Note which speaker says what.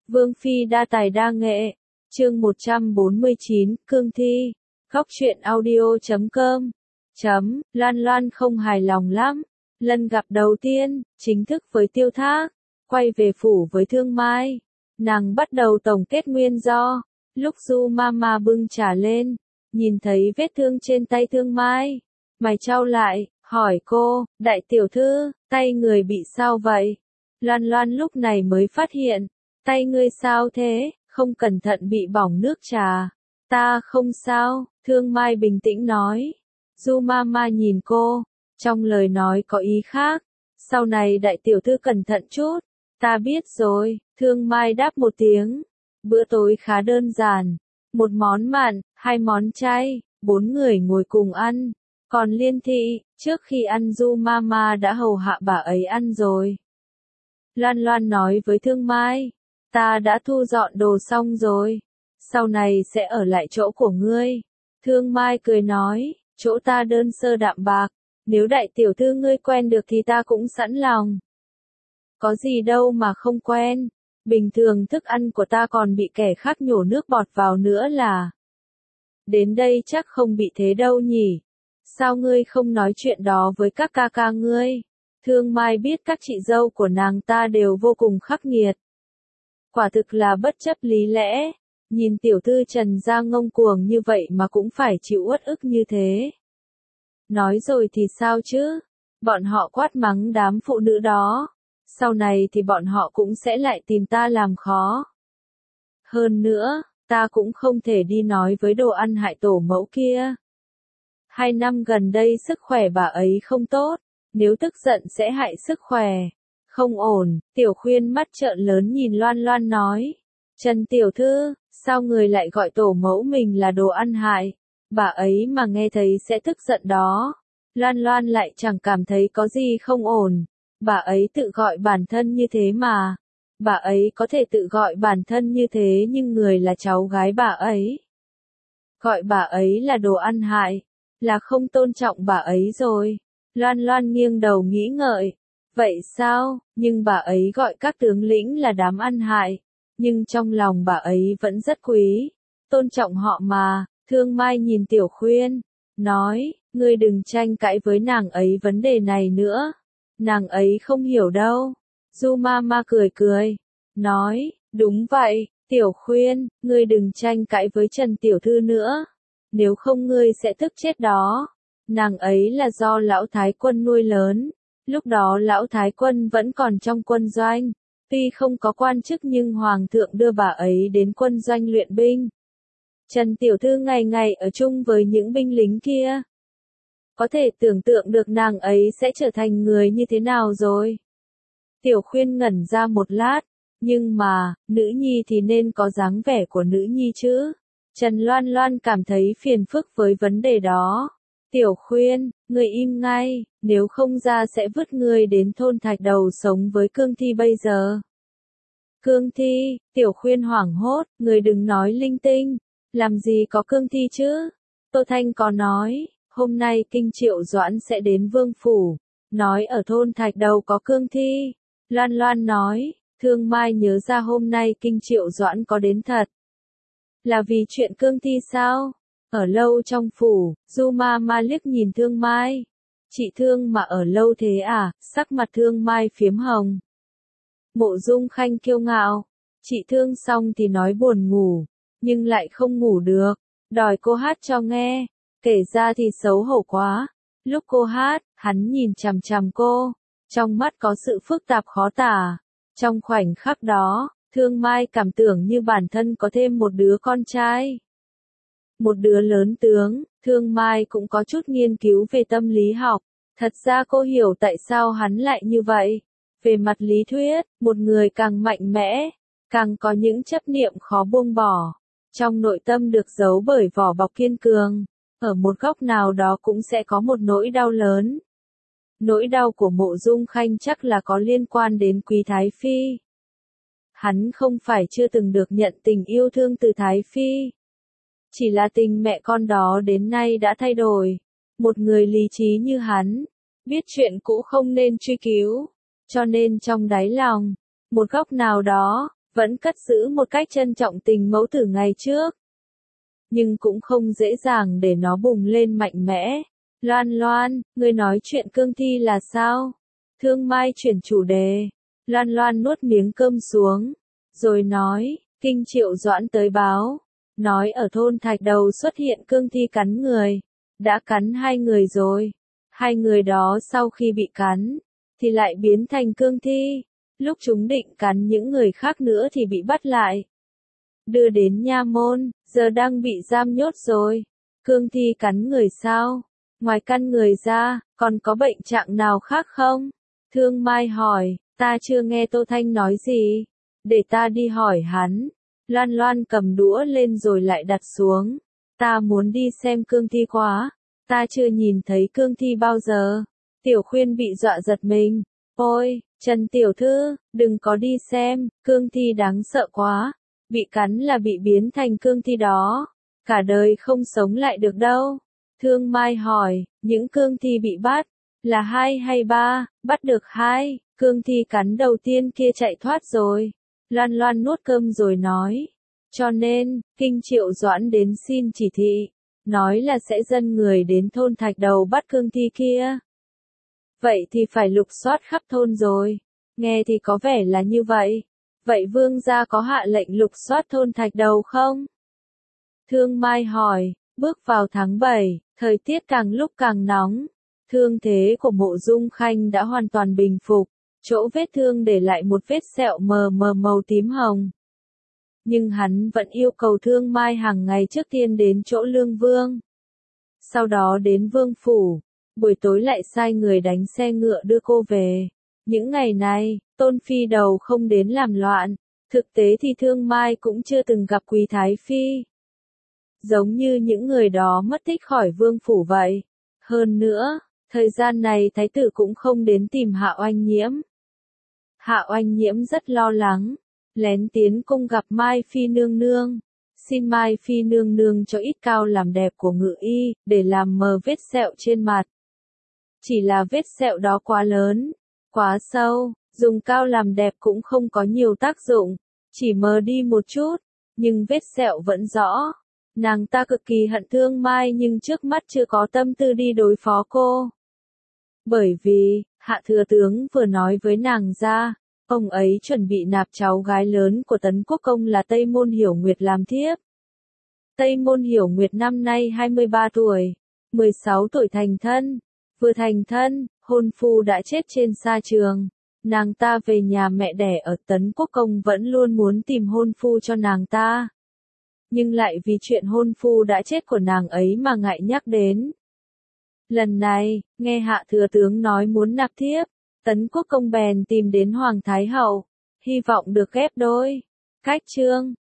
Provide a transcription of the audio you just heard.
Speaker 1: Vương phi đa tài đa nghệ. Chương 149, cương thi. Góc truyện audio.com. Loan Loan không hài lòng lắm. Lần gặp đầu tiên, chính thức với Tiêu Thác, quay về phủ với Thương Mai. Nàng bắt đầu tổng kết nguyên do. Lúc Du Mama bưng trà lên, nhìn thấy vết thương trên tay Thương Mai, mày chau lại, hỏi cô, đại tiểu thư, tay người bị sao vậy? Loan Loan lúc này mới phát hiện, tay ngươi sao thế, không cẩn thận bị bỏng nước trà. Ta không sao, Thương Mai bình tĩnh nói. Du Mama nhìn cô, trong lời nói có ý khác. Sau này đại tiểu thư cẩn thận chút. Ta biết rồi, Thương Mai đáp một tiếng. Bữa tối khá đơn giản. Một món mặn, 2 món chay, 4 người ngồi cùng ăn. Còn Liên Thị, trước khi ăn Du Mama đã hầu hạ bà ấy ăn rồi. Loan Loan nói với Thương Mai, ta đã thu dọn đồ xong rồi. Sau này sẽ ở lại chỗ của ngươi. Thương Mai cười nói, chỗ ta đơn sơ đạm bạc. Nếu đại tiểu thư ngươi quen được thì ta cũng sẵn lòng. Có gì đâu mà không quen. Bình thường thức ăn của ta còn bị kẻ khác nhổ nước bọt vào nữa là. Đến đây chắc không bị thế đâu nhỉ. Sao ngươi không nói chuyện đó với các ca ca ngươi? Thương Mai biết các chị dâu của nàng ta đều vô cùng khắc nghiệt. Quả thực là bất chấp lý lẽ. Nhìn tiểu thư Trần gia ngông cuồng như vậy mà cũng phải chịu uất ức như thế. Nói rồi thì sao chứ? Bọn họ quát mắng đám phụ nữ đó. Sau này thì bọn họ cũng sẽ lại tìm ta làm khó. Hơn nữa, ta cũng không thể đi nói với đồ ăn hại tổ mẫu kia. 2 năm gần đây sức khỏe bà ấy không tốt, nếu tức giận sẽ hại sức khỏe. Không ổn, Tiểu Khuyên mắt trợn lớn nhìn Loan Loan nói. Trần tiểu thư, sao người lại gọi tổ mẫu mình là đồ ăn hại? Bà ấy mà nghe thấy sẽ tức giận đó. Loan Loan lại chẳng cảm thấy có gì không ổn. Bà ấy tự gọi bản thân như thế mà. Bà ấy có thể tự gọi bản thân như thế nhưng người là cháu gái bà ấy. Gọi bà ấy là đồ ăn hại, là không tôn trọng bà ấy rồi. Loan Loan nghiêng đầu nghĩ ngợi. Vậy sao, nhưng bà ấy gọi các tướng lĩnh là đám ăn hại. Nhưng trong lòng bà ấy vẫn rất quý, tôn trọng họ mà. Thương Mai nhìn Tiểu Khuyên, nói, ngươi đừng tranh cãi với nàng ấy vấn đề này nữa. Nàng ấy không hiểu đâu. Du Mama cười cười, nói, đúng vậy, Tiểu Khuyên, ngươi đừng tranh cãi với Trần tiểu thư nữa. Nếu không ngươi sẽ tức chết đó. Nàng ấy là do lão thái quân nuôi lớn. Lúc đó lão thái quân vẫn còn trong quân doanh. Tuy không có quan chức nhưng hoàng thượng đưa bà ấy đến quân doanh luyện binh. Trần tiểu thư ngày ngày ở chung với những binh lính kia. Có thể tưởng tượng được nàng ấy sẽ trở thành người như thế nào rồi. Tiểu Khuyên ngẩn ra một lát, nhưng mà, nữ nhi thì nên có dáng vẻ của nữ nhi chứ. Trần Loan Loan cảm thấy phiền phức với vấn đề đó. Tiểu Khuyên, người im ngay, nếu không ra sẽ vứt người đến thôn Thạch Đầu sống với cương thi bây giờ. Cương thi, Tiểu Khuyên hoảng hốt, người đừng nói linh tinh, làm gì có cương thi chứ? Tô Thanh có nói, hôm nay Kinh Triệu Doãn sẽ đến Vương Phủ, nói ở thôn Thạch Đầu có cương thi. Loan Loan nói, Thương Mai nhớ ra hôm nay Kinh Triệu Doãn có đến thật. Là vì chuyện cương thi sao? Ở lâu trong phủ, Du Mama liếc nhìn Thương Mai. Chị Thương mà ở lâu thế à? Sắc mặt Thương Mai phiếm hồng. Mộ Dung Khanh kiêu ngạo. Chị Thương xong thì nói buồn ngủ, nhưng lại không ngủ được. Đòi cô hát cho nghe. Kể ra thì xấu hổ quá. Lúc cô hát, hắn nhìn chằm chằm cô. Trong mắt có sự phức tạp khó tả. Trong khoảnh khắc đó, Thương Mai cảm tưởng như bản thân có thêm một đứa con trai. Một đứa lớn tướng. Thương Mai cũng có chút nghiên cứu về tâm lý học. Thật ra cô hiểu tại sao hắn lại như vậy. Về mặt lý thuyết, một người càng mạnh mẽ, càng có những chấp niệm khó buông bỏ. Trong nội tâm được giấu bởi vỏ bọc kiên cường, ở một góc nào đó cũng sẽ có một nỗi đau lớn. Nỗi đau của Mộ Dung Khanh chắc là có liên quan đến Quý Thái Phi. Hắn không phải chưa từng được nhận tình yêu thương từ Thái Phi. Chỉ là tình mẹ con đó đến nay đã thay đổi. Một người lý trí như hắn, biết chuyện cũ không nên truy cứu. Cho nên trong đáy lòng, một góc nào đó, vẫn cất giữ một cách trân trọng tình mẫu tử ngày trước. Nhưng cũng không dễ dàng để nó bùng lên mạnh mẽ. Loan Loan, ngươi nói chuyện cương thi là sao? Thương Mai chuyển chủ đề. Loan Loan nuốt miếng cơm xuống, rồi nói, Kinh Triệu Doãn tới báo, nói ở thôn Thạch Đầu xuất hiện cương thi cắn người, đã cắn 2 người rồi. 2 người đó sau khi bị cắn, thì lại biến thành cương thi. Lúc chúng định cắn những người khác nữa thì bị bắt lại, đưa đến nha môn, giờ đang bị giam nhốt rồi. Cương thi cắn người sao? Ngoài căn người ra, còn có bệnh trạng nào khác không? Thương Mai hỏi, ta chưa nghe Tô Thanh nói gì. Để ta đi hỏi hắn. Loan Loan cầm đũa lên rồi lại đặt xuống. Ta muốn đi xem cương thi quá. Ta chưa nhìn thấy cương thi bao giờ. Tiểu Khuyên bị dọa giật mình. Ôi, Trần Tiểu Thư, đừng có đi xem, cương thi đáng sợ quá. Bị cắn là bị biến thành cương thi đó. Cả đời không sống lại được đâu. Thương Mai hỏi, những cương thi bị bắt, là 2 hay 3, bắt được 2, cương thi cắn đầu tiên kia chạy thoát rồi. Loan Loan nuốt cơm rồi nói, cho nên, Kinh Triệu Doãn đến xin chỉ thị, nói là sẽ dẫn người đến thôn Thạch Đầu bắt cương thi kia. Vậy thì phải lục soát khắp thôn rồi, nghe thì có vẻ là như vậy. Vậy vương gia có hạ lệnh lục soát thôn Thạch Đầu không? Thương Mai hỏi, bước vào tháng 7, thời tiết càng lúc càng nóng. Thương thế của Mộ Dung Khanh đã hoàn toàn bình phục, chỗ vết thương để lại một vết sẹo mờ mờ màu tím hồng. Nhưng hắn vẫn yêu cầu Thương Mai hàng ngày trước tiên đến chỗ Lương Vương. Sau đó đến Vương Phủ, buổi tối lại sai người đánh xe ngựa đưa cô về. Những ngày này, Tôn Phi Đầu không đến làm loạn, thực tế thì Thương Mai cũng chưa từng gặp Quý Thái Phi. Giống như những người đó mất tích khỏi Vương Phủ vậy. Hơn nữa, thời gian này Thái tử cũng không đến tìm Hạ Oanh Nhiễm. Hạ Oanh Nhiễm rất lo lắng, lén tiến cung gặp Mai Phi nương nương. Xin Mai Phi nương nương cho ít cao làm đẹp của ngự y, để làm mờ vết sẹo trên mặt. Chỉ là vết sẹo đó quá lớn, quá sâu, dùng cao làm đẹp cũng không có nhiều tác dụng, chỉ mờ đi một chút, nhưng vết sẹo vẫn rõ. Nàng ta cực kỳ hận Thương Mai nhưng trước mắt chưa có tâm tư đi đối phó cô. Bởi vì, Hạ Thừa Tướng vừa nói với nàng ra, ông ấy chuẩn bị nạp cháu gái lớn của Tấn Quốc Công là Tây Môn Hiểu Nguyệt làm thiếp. Tây Môn Hiểu Nguyệt năm nay 23 tuổi, 16 tuổi thành thân. Vừa thành thân, hôn phu đã chết trên sa trường. Nàng ta về nhà mẹ đẻ ở Tấn Quốc Công vẫn luôn muốn tìm hôn phu cho nàng ta. Nhưng lại vì chuyện hôn phu đã chết của nàng ấy mà ngại nhắc đến. Lần này, nghe Hạ Thừa Tướng nói muốn nạp thiếp, Tấn Quốc Công bèn tìm đến Hoàng Thái Hậu, hy vọng được ghép đôi. Cách chương